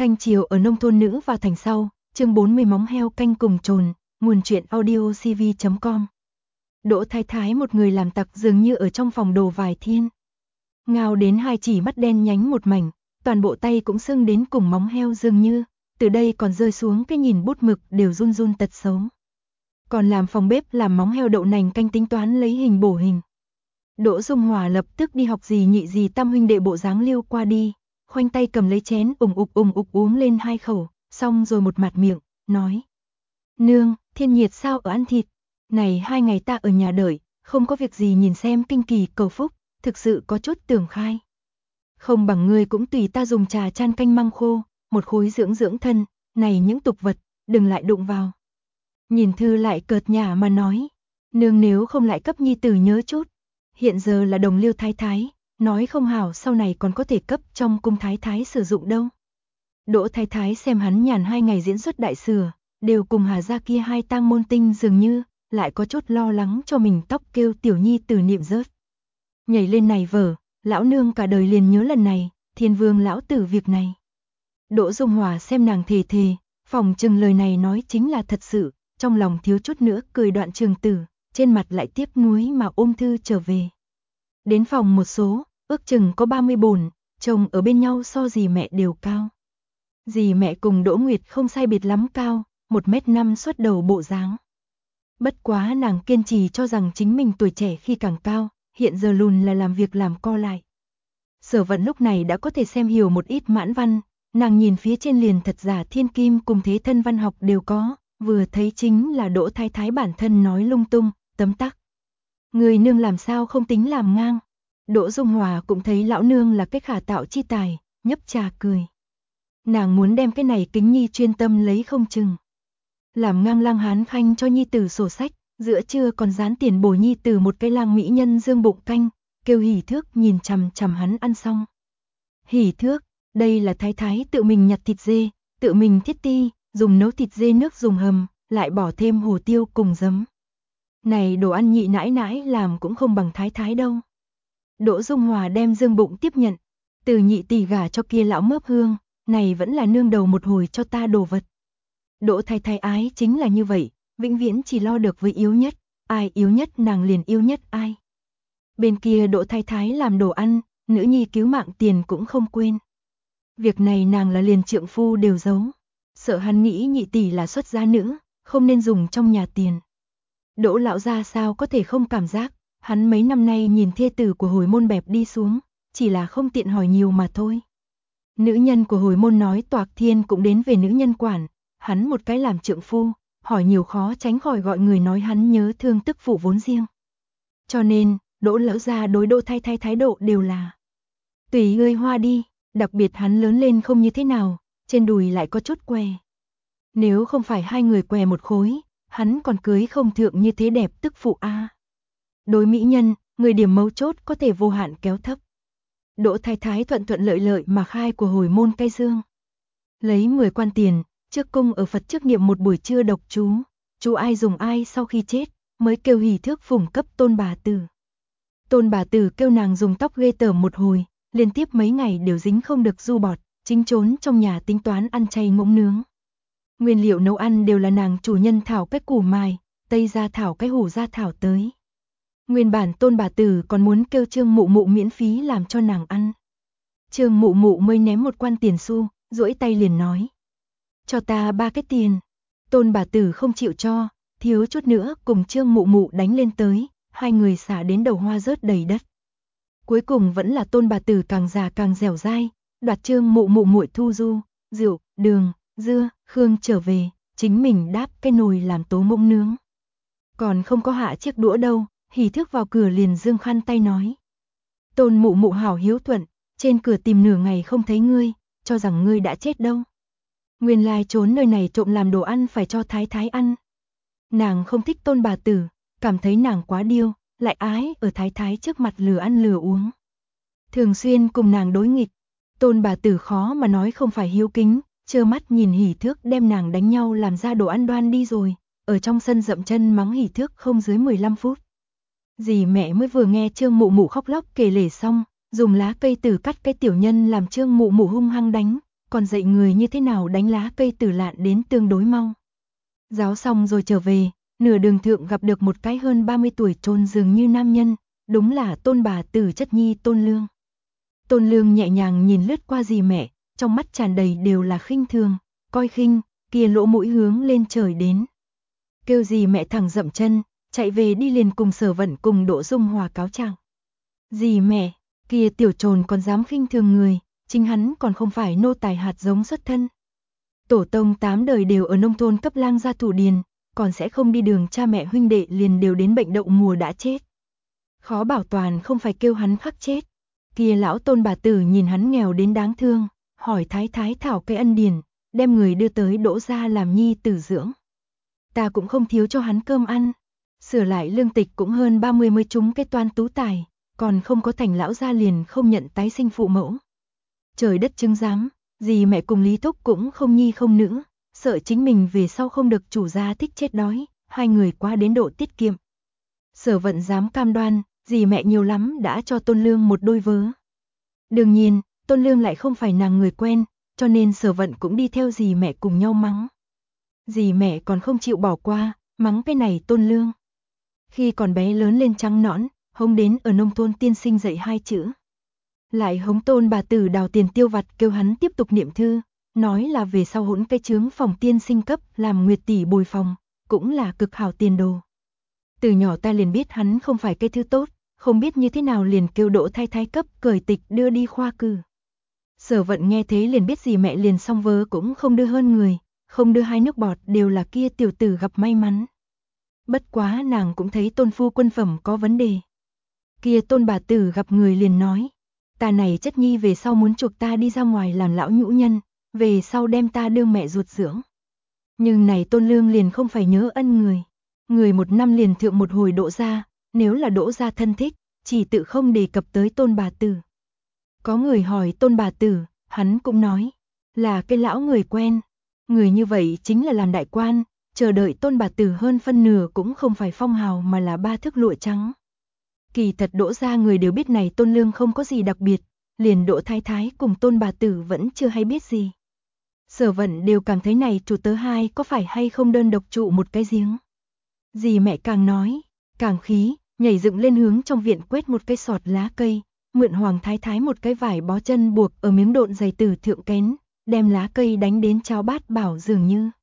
Thanh triều ở nông thôn nữ vào thành sau, chương 40 móng heo canh cùng trồn, nguồn truyện audio cv.com. Đỗ Thái Thái một người làm tặc dường như ở trong phòng đồ vài thiên. Ngao đến hai chỉ mắt đen nhánh một mảnh, toàn bộ tay cũng sưng đến cùng móng heo dường như, từ đây còn rơi xuống cái nhìn bút mực đều run run tật xấu. Còn làm phòng bếp làm móng heo đậu nành canh tính toán lấy hình bổ hình. Đỗ Dung Hòa lập tức đi học gì nhị gì tam huynh đệ bộ dáng liêu qua đi, khoanh tay cầm lấy chén ủng ục uống lên hai khẩu, xong rồi một mạt miệng, nói. Nương, thiên nhiệt sao ở ăn thịt, này 2 ngày ta ở nhà đợi, không có việc gì nhìn xem kinh kỳ cầu phúc, thực sự có chút tưởng khai. Không bằng ngươi cũng tùy ta dùng trà chan canh măng khô, một khối dưỡng dưỡng thân, này những tục vật, đừng lại đụng vào. Nhìn Thư lại cợt nhả mà nói, nương nếu không lại cấp nhi tử nhớ chút, hiện giờ là đồng liêu thái thái, nói không hảo sau này còn có thể cấp trong cung thái thái sử dụng đâu. Đỗ Thái Thái xem hắn nhàn 2 ngày diễn xuất đại sửa, đều cùng Hà gia kia hai tang môn tinh dường như, lại có chút lo lắng cho mình tóc kêu tiểu nhi tử niệm rớt. Nhảy lên này vở, lão nương cả đời liền nhớ lần này, thiên vương lão tử việc này. Đỗ Dung Hòa xem nàng thề, phòng chừng lời này nói chính là thật sự, trong lòng thiếu chút nữa cười đoạn trường tử, trên mặt lại tiếc nuối mà ôm Thư trở về. Đến phòng một số, ước chừng có 30 bồn, chồng ở bên nhau so dì mẹ đều cao. Dì mẹ cùng Đỗ Nguyệt không sai biệt lắm cao, 1m5 xuất đầu bộ dáng. Bất quá nàng kiên trì cho rằng chính mình tuổi trẻ khi càng cao, hiện giờ lùn là làm việc làm co lại. Sở Vận lúc này đã có thể xem hiểu một ít mãn văn, nàng nhìn phía trên liền thật giả thiên kim cùng thế thân văn học đều có, vừa thấy chính là Đỗ Thái Thái bản thân nói lung tung, tấm tắc. Người nương làm sao không tính làm ngang. Đỗ Dung Hòa cũng thấy lão nương là cái khả tạo chi tài, nhấp trà cười. Nàng muốn đem cái này kính nhi chuyên tâm lấy không chừng. Làm ngang lang hán khanh cho nhi tử sổ sách, giữa trưa còn dán tiền bổ nhi tử một cái lang mỹ nhân dương bụng canh, kêu Hỉ Thước nhìn chằm chằm hắn ăn xong. Hỉ Thước, đây là thái thái tự mình nhặt thịt dê, tự mình thiết ti, dùng nấu thịt dê nước dùng hầm, lại bỏ thêm hồ tiêu cùng giấm. Này đồ ăn nhị nãi nãi làm cũng không bằng thái thái đâu. Đỗ Dung Hòa đem dương bụng tiếp nhận, từ nhị tỷ gả cho kia lão mớp hương, này vẫn là nương đầu một hồi cho ta đồ vật. Đỗ Thái Thái ái chính là như vậy, vĩnh viễn chỉ lo được với yếu nhất, ai yếu nhất nàng liền yêu nhất ai. Bên kia Đỗ Thái Thái làm đồ ăn, nữ nhi cứu mạng tiền cũng không quên. Việc này nàng là liền trượng phu đều giấu, sợ hắn nghĩ nhị tỷ là xuất gia nữ, không nên dùng trong nhà tiền. Đỗ lão gia sao có thể không cảm giác, hắn mấy năm nay nhìn thê tử của hồi môn bẹp đi xuống, chỉ là không tiện hỏi nhiều mà thôi. Nữ nhân của hồi môn nói toạc thiên cũng đến về nữ nhân quản, hắn một cái làm trượng phu, hỏi nhiều khó tránh khỏi gọi người nói hắn nhớ thương tức phụ vốn riêng. Cho nên, Đỗ lão gia đối Đỗ Thái Thái thái độ đều là tùy ngươi hoa đi, đặc biệt hắn lớn lên không như thế nào, trên đùi lại có chút què. Nếu không phải hai người què một khối, hắn còn cưới không thượng như thế đẹp tức phụ a. Đối mỹ nhân, người điểm mấu chốt có thể vô hạn kéo thấp. Đỗ Thái Thái thuận lợi mà khai của hồi môn cây dương. Lấy 10 quan tiền, trước cung ở Phật trước niệm một buổi trưa độc chú ai dùng ai sau khi chết, mới kêu Hỉ Thước phủng cấp tôn bà tử. Tôn bà tử kêu nàng dùng tóc ghê tởm một hồi, liên tiếp mấy ngày đều dính không được du bọt, chính trốn trong nhà tính toán ăn chay ngỗng nướng. Nguyên liệu nấu ăn đều là nàng chủ nhân thảo cái củ mài, tây gia thảo cái hủ gia thảo tới. Nguyên bản tôn bà tử còn muốn kêu Trương Mụ Mụ miễn phí làm cho nàng ăn. Trương Mụ Mụ mới ném một quan tiền xu, duỗi tay liền nói. Cho ta 3 cái tiền. Tôn bà tử không chịu cho, thiếu chút nữa cùng Trương Mụ Mụ đánh lên tới, hai người xả đến đầu hoa rớt đầy đất. Cuối cùng vẫn là tôn bà tử càng già càng dẻo dai, đoạt Trương Mụ Mụ muội thu du, rượu, đường, dưa, khương trở về, chính mình đáp cái nồi làm tố mông nướng. Còn không có hạ chiếc đũa đâu. Hỉ Thước vào cửa liền dương khăn tay nói. Tôn Mụ Mụ hảo hiếu thuận, trên cửa tìm nửa ngày không thấy ngươi, cho rằng ngươi đã chết đâu. Nguyên lai trốn nơi này trộm làm đồ ăn phải cho thái thái ăn. Nàng không thích tôn bà tử, cảm thấy nàng quá điêu, lại ái ở thái thái trước mặt lừa ăn lừa uống. Thường xuyên cùng nàng đối nghịch, tôn bà tử khó mà nói không phải hiếu kính, trơ mắt nhìn Hỉ Thước đem nàng đánh nhau làm ra đồ ăn đoan đi rồi, ở trong sân dậm chân mắng Hỉ Thước không dưới 15 phút. Dì mẹ mới vừa nghe Trương Mụ Mụ khóc lóc kể lể xong, dùng lá cây tử cắt cái tiểu nhân làm Trương Mụ Mụ hung hăng đánh, còn dạy người như thế nào đánh lá cây từ lạn đến tương đối mau. Giáo xong rồi trở về, nửa đường thượng gặp được một cái hơn 30 tuổi trồn dường như nam nhân, đúng là Tôn bà tử chất nhi Tôn Lương. Tôn Lương nhẹ nhàng nhìn lướt qua dì mẹ, trong mắt tràn đầy đều là khinh thường, coi khinh, kia lỗ mũi hướng lên trời đến. Kêu dì mẹ thẳng dậm chân, chạy về đi liền cùng Sở Vận cùng Đỗ Dung Hòa cáo trạng. Dì mẹ, kia tiểu trồn còn dám khinh thường người, chính hắn còn không phải nô tài hạt giống xuất thân. Tổ tông 8 đời đều ở nông thôn cấp lang gia thủ điền, còn sẽ không đi đường, cha mẹ huynh đệ liền đều đến bệnh đậu mùa đã chết. Khó bảo toàn không phải kêu hắn khắc chết. Kia lão Tôn bà tử nhìn hắn nghèo đến đáng thương, hỏi thái thái thảo cái ân điển, đem người đưa tới Đỗ gia làm nhi tử dưỡng. Ta cũng không thiếu cho hắn cơm ăn. Sửa lại lương tịch cũng hơn 30 mới trúng cái toan tú tài, còn không có thành lão gia liền không nhận tái sinh phụ mẫu. Trời đất chứng giám, dì mẹ cùng Lý Thúc cũng không nhi không nữ, sợ chính mình về sau không được chủ gia thích chết đói, hai người quá đến độ tiết kiệm. Sở Vận dám cam đoan, dì mẹ nhiều lắm đã cho Tôn Lương một đôi vớ. Đương nhiên, Tôn Lương lại không phải nàng người quen, cho nên Sở Vận cũng đi theo dì mẹ cùng nhau mắng. Dì mẹ còn không chịu bỏ qua, mắng cái này Tôn Lương. Khi còn bé lớn lên trắng nõn, hống đến ở nông thôn tiên sinh dạy 2 chữ. Lại hống Tôn bà tử đào tiền tiêu vặt kêu hắn tiếp tục niệm thư, nói là về sau hỗn cái chướng phòng tiên sinh cấp làm nguyệt tỷ bồi phòng, cũng là cực hảo tiền đồ. Từ nhỏ ta liền biết hắn không phải cái thứ tốt, không biết như thế nào liền kêu Đỗ thái thái cấp cởi tịch đưa đi khoa cử. Sở Vận nghe thế liền biết dì mẹ liền xong vớ cũng không đưa hơn người, không đưa 2 nước bọt đều là kia tiểu tử gặp may mắn. Bất quá nàng cũng thấy Tôn phu quân phẩm có vấn đề. Kia Tôn bà tử gặp người liền nói, ta này chất nhi về sau muốn chuộc ta đi ra ngoài làm lão nhũ nhân, về sau đem ta đương mẹ ruột dưỡng. Nhưng này Tôn Lương liền không phải nhớ ân người 1 năm liền thượng một hồi Đỗ gia, nếu là Đỗ gia thân thích, chỉ tự không đề cập tới Tôn bà tử. Có người hỏi Tôn bà tử, hắn cũng nói, là cái lão người quen, người như vậy chính là làm đại quan, chờ đợi Tôn bà tử hơn phân nửa cũng không phải phong hào mà là 3 thước lụa trắng. Kỳ thật Đỗ gia người đều biết này Tôn Lương không có gì đặc biệt, liền Đỗ thái thái cùng Tôn bà tử vẫn chưa hay biết gì. Sở Vận đều cảm thấy này chủ tớ hai có phải hay không đơn độc trụ một cái giếng. Dì mẹ càng nói, càng khí, nhảy dựng lên hướng trong viện quét một cái sọt lá cây, mượn Hoàng thái thái một cái vải bó chân buộc ở miếng độn giày tử thượng kén, đem lá cây đánh đến cháo bát bảo dường như.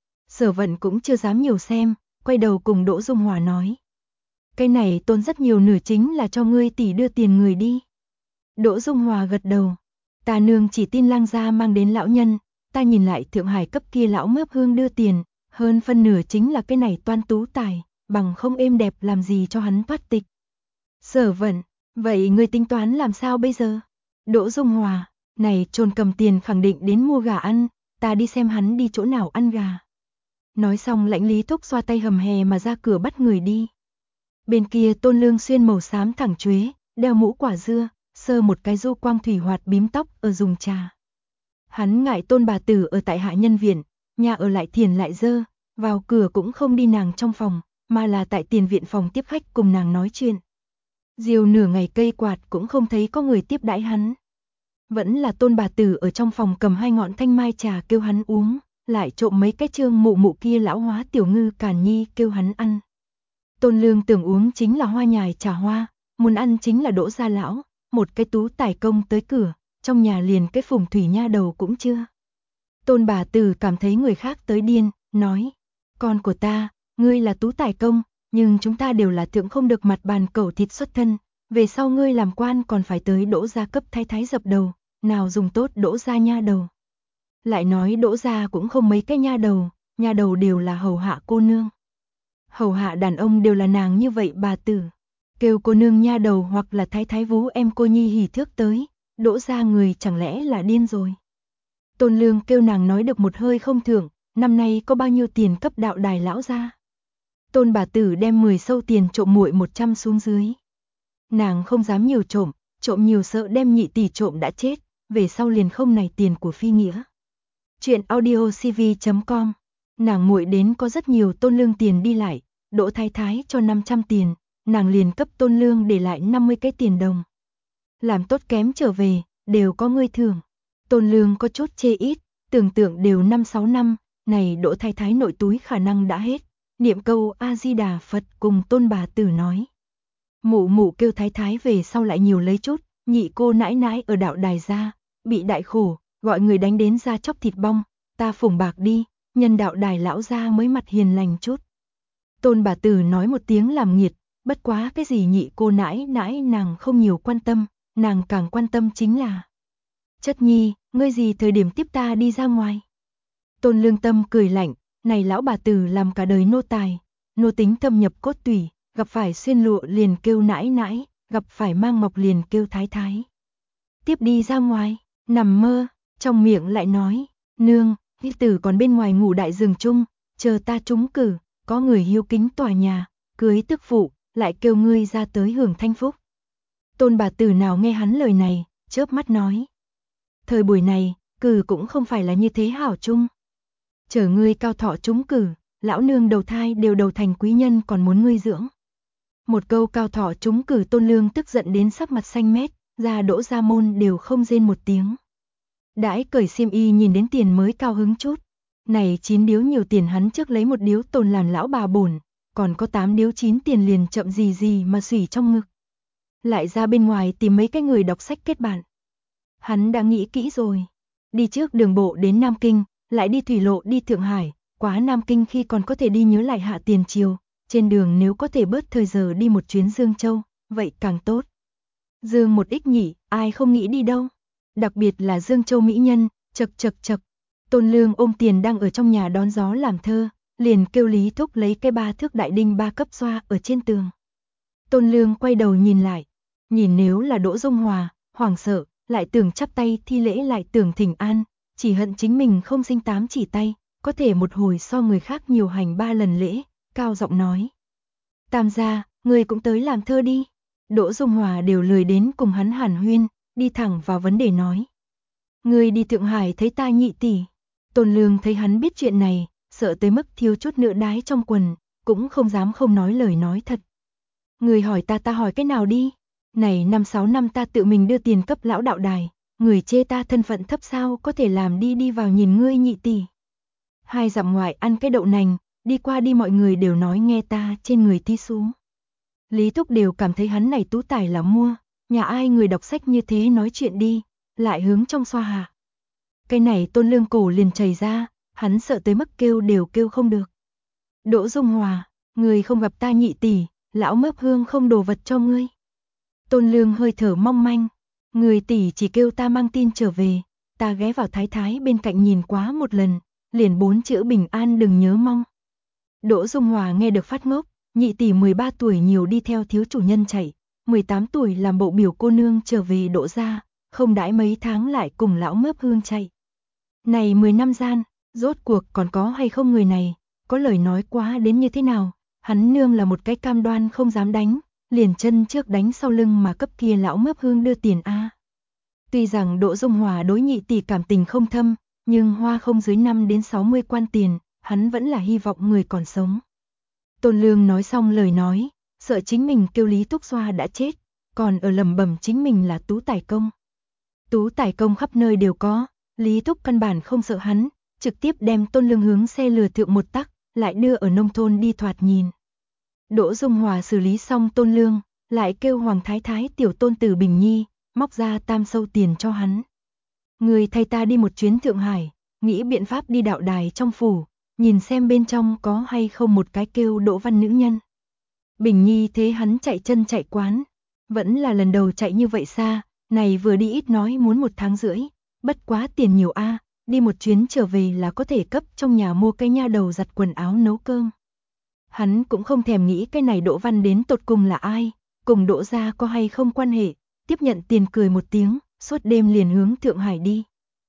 Sở Vận cũng chưa dám nhiều xem, quay đầu cùng Đỗ Dung Hòa nói. Cái này Tôn rất nhiều nửa chính là cho ngươi tỷ đưa tiền người đi. Đỗ Dung Hòa gật đầu. Ta nương chỉ tin lang gia mang đến lão nhân, ta nhìn lại Thượng Hải cấp kia lão mướp hương đưa tiền, hơn phân nửa chính là cái này toan tú tài, bằng không êm đẹp làm gì cho hắn thoát tịch. Sở Vận, vậy ngươi tính toán làm sao bây giờ? Đỗ Dung Hòa, này trồn cầm tiền khẳng định đến mua gà ăn, ta đi xem hắn đi chỗ nào ăn gà. Nói xong Lãnh Lý Thúc xoa tay hầm hè mà ra cửa bắt người đi. Bên kia Tôn Lương xuyên màu xám thẳng chuế, đeo mũ quả dưa, sơ một cái du quang thủy hoạt bím tóc ở dùng trà. Hắn ngại Tôn bà tử ở tại hạ nhân viện, nhà ở lại thiền lại dơ, vào cửa cũng không đi nàng trong phòng, mà là tại tiền viện phòng tiếp khách cùng nàng nói chuyện. Diều nửa ngày cây quạt cũng không thấy có người tiếp đãi hắn. Vẫn là Tôn bà tử ở trong phòng cầm 2 ngọn thanh mai trà kêu hắn uống, lại trộm mấy cái trương mụ mụ kia lão hóa tiểu ngư càn nhi kêu hắn ăn. Tôn Lương tưởng uống chính là hoa nhài trà hoa, muốn ăn chính là Đỗ gia lão, một cái tú tài công tới cửa, trong nhà liền cái phùng thủy nha đầu cũng chưa. Tôn bà tử cảm thấy người khác tới điên, nói, con của ta, ngươi là tú tài công, nhưng chúng ta đều là thượng không được mặt bàn cẩu thịt xuất thân, về sau ngươi làm quan còn phải tới Đỗ gia cấp thái thái dập đầu, nào dùng tốt Đỗ gia nha đầu. Lại nói Đỗ gia cũng không mấy cái nha đầu đều là hầu hạ cô nương. Hầu hạ đàn ông đều là nàng như vậy bà tử, kêu cô nương nha đầu hoặc là thái thái vú em cô nhi hỉ thước tới, Đỗ gia người chẳng lẽ là điên rồi. Tôn Lương kêu nàng nói được một hơi không thưởng, năm nay có bao nhiêu tiền cấp đạo đài lão gia. Tôn bà tử đem 10 sâu tiền trộm muội 100 xuống dưới. Nàng không dám nhiều trộm nhiều sợ đem nhị tỷ trộm đã chết, về sau liền không này tiền của phi nghĩa. Chuyện audiocv.com. Nàng muội đến có rất nhiều Tôn Lương tiền đi lại, Đỗ thái thái cho 500 tiền, nàng liền cấp Tôn Lương để lại 50 cái tiền đồng. Làm tốt kém trở về, đều có ngươi thưởng. Tôn Lương có chút chê ít, tưởng tượng đều 5-6 năm, này Đỗ Thái Thái nội túi khả năng đã hết. Niệm câu A-di-đà Phật cùng Tôn bà tử nói. Mụ mụ kêu Thái Thái về sau lại nhiều lấy chút, nhị cô nãi nãi ở đạo đài ra, bị đại khổ, gọi người đánh đến ra chóc thịt bong, ta phủng bạc đi, nhân đạo đài lão ra mới mặt hiền lành chút. Tôn bà tử nói một tiếng làm nghiệt, bất quá cái gì nhị cô nãi nãi nàng không nhiều quan tâm, nàng càng quan tâm chính là Chất nhi, ngươi gì thời điểm tiếp ta đi ra ngoài? Tôn Lương Tâm cười lạnh, này lão bà tử làm cả đời nô tài, nô tính thâm nhập cốt tủy, gặp phải xuyên lụa liền kêu nãi nãi, gặp phải mang mọc liền kêu thái thái. Tiếp đi ra ngoài, nằm mơ, trong miệng lại nói, nương, nhi tử còn bên ngoài ngủ đại giường chung, chờ ta trúng cử, có người hiếu kính tòa nhà, cưới tức phụ, lại kêu ngươi ra tới hưởng thanh phúc. Tôn bà tử nào nghe hắn lời này, chớp mắt nói. Thời buổi này, cử cũng không phải là như thế hảo chung. Chờ ngươi cao thọ trúng cử, lão nương đầu thai đều đầu thành quý nhân còn muốn ngươi dưỡng. Một câu cao thọ trúng cử Tôn Lương tức giận đến sắc mặt xanh mét, ra Đỗ gia môn đều không rên một tiếng. Đãi cởi xiêm y nhìn đến tiền mới cao hứng chút. Này 9 điếu nhiều tiền hắn trước lấy một điếu tồn làm lão bà bổn, còn có 8 điếu 9 tiền liền chậm gì gì mà xủy trong ngực. Lại ra bên ngoài tìm mấy cái người đọc sách kết bạn. Hắn đã nghĩ kỹ rồi. Đi trước đường bộ đến Nam Kinh, lại đi thủy lộ đi Thượng Hải, quá Nam Kinh khi còn có thể đi nhớ lại Hạ Tiền Triều, trên đường nếu có thể bớt thời giờ đi một chuyến Dương Châu, vậy càng tốt. Dương một ích nhỉ, ai không nghĩ đi đâu. Đặc biệt là Dương Châu mỹ nhân, chật chật chật. Tôn Lương ôm tiền đang ở trong nhà đón gió làm thơ, liền kêu Lý Thúc lấy cái 3 thước đại đinh 3 cấp xoa ở trên tường. Tôn Lương quay đầu nhìn lại, nhìn nếu là Đỗ Dung Hòa, hoảng sợ, lại tưởng chắp tay thi lễ lại tưởng thỉnh an, chỉ hận chính mình không sinh 8 chỉ tay, có thể một hồi so người khác nhiều hành 3 lần lễ, cao giọng nói. Tam gia, người cũng tới làm thơ đi. Đỗ Dung Hòa đều lười đến cùng hắn hàn huyên, đi thẳng vào vấn đề nói. Người đi Thượng Hải thấy ta nhị tỷ. Tôn Lương thấy hắn biết chuyện này, sợ tới mức thiếu chút nữa đái trong quần, cũng không dám không nói lời nói thật. Người hỏi ta hỏi cái nào đi. Này 5-6 năm ta tự mình đưa tiền cấp lão đạo đài, người chê ta thân phận thấp sao có thể làm đi vào nhìn ngươi nhị tỷ. 2 dặm ngoại ăn cái đậu nành, đi qua đi mọi người đều nói nghe ta trên người thi xuống. Lý Thúc đều cảm thấy hắn này tú tài là mua, nhà ai người đọc sách như thế nói chuyện đi, lại hướng trong xoa hạ. Cái này Tôn Lương cổ liền chảy ra, hắn sợ tới mức kêu đều kêu không được. Đỗ Dung Hòa, người không gặp ta nhị tỷ, lão mớp hương không đồ vật cho ngươi. Tôn Lương hơi thở mong manh, người tỷ chỉ kêu ta mang tin trở về, ta ghé vào Thái Thái bên cạnh nhìn quá một lần, liền 4 chữ bình an đừng nhớ mong. Đỗ Dung Hòa nghe được phát ngốc, nhị tỷ 13 tuổi nhiều đi theo thiếu chủ nhân chạy, 18 tuổi làm bộ biểu cô nương trở về Đỗ gia, không đãi mấy tháng lại cùng lão mớp hương chạy. Này 10 năm gian, rốt cuộc còn có hay không người này, có lời nói quá đến như thế nào, hắn nương là một cái cam đoan không dám đánh, liền chân trước đánh sau lưng mà cấp kia lão mớp hương đưa tiền a. Tuy rằng Đỗ Dung Hòa đối nhị tỷ cảm tình không thâm, nhưng hoa không dưới 5 đến 60 quan tiền, hắn vẫn là hy vọng người còn sống. Tôn Lương nói xong lời nói, sợ chính mình kêu Lý Túc Xoa đã chết, còn ở lẩm bẩm chính mình là tú tài công. Tú tài công khắp nơi đều có, Lý Túc căn bản không sợ hắn, trực tiếp đem Tôn Lương hướng xe lừa thượng một tắc, lại đưa ở nông thôn đi thoạt nhìn. Đỗ Dung Hòa xử lý xong Tôn Lương, lại kêu Hoàng Thái Thái tiểu tôn tử Bình Nhi, móc ra tam sâu tiền cho hắn. Người thay ta đi một chuyến Thượng Hải, nghĩ biện pháp đi đạo đài trong phủ, nhìn xem bên trong có hay không một cái kêu Đỗ Văn nữ nhân. Bình Nhi thế hắn chạy chân chạy quán, vẫn là lần đầu chạy như vậy xa, này vừa đi ít nói muốn 1 tháng rưỡi, bất quá tiền nhiều a, đi một chuyến trở về là có thể cấp trong nhà mua cái nha đầu giặt quần áo nấu cơm. Hắn cũng không thèm nghĩ cái này Đỗ Văn đến tột cùng là ai, cùng Đỗ gia có hay không quan hệ, tiếp nhận tiền cười một tiếng, suốt đêm liền hướng Thượng Hải đi.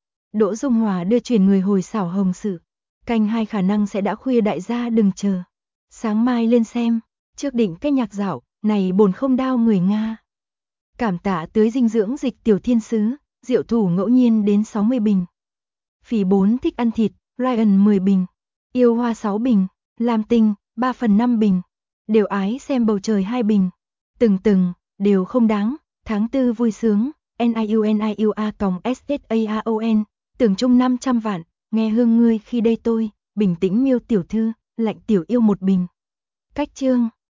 Đỗ Dung Hòa đưa chuyển người hồi xảo hồng sự, canh 2 khả năng sẽ đã khuya đại gia đừng chờ. Sáng mai lên xem, trước định cái nhạc dạo, này bồn không đau người Nga. Cảm tạ tưới dinh dưỡng dịch tiểu thiên sứ, rượu thủ ngẫu nhiên đến 60 bình. Phỉ 4 thích ăn thịt, Ryan 10 bình. Yêu hoa 6 bình, Lam Tinh 3/5 bình. Đều ái xem bầu trời 2 bình. Từng đều không đáng, tháng 4 vui sướng, niuniua.ssaon, tưởng chung 500 vạn, nghe hương ngươi khi đây tôi, bình tĩnh miêu tiểu thư, lạnh tiểu yêu một bình. Cách chương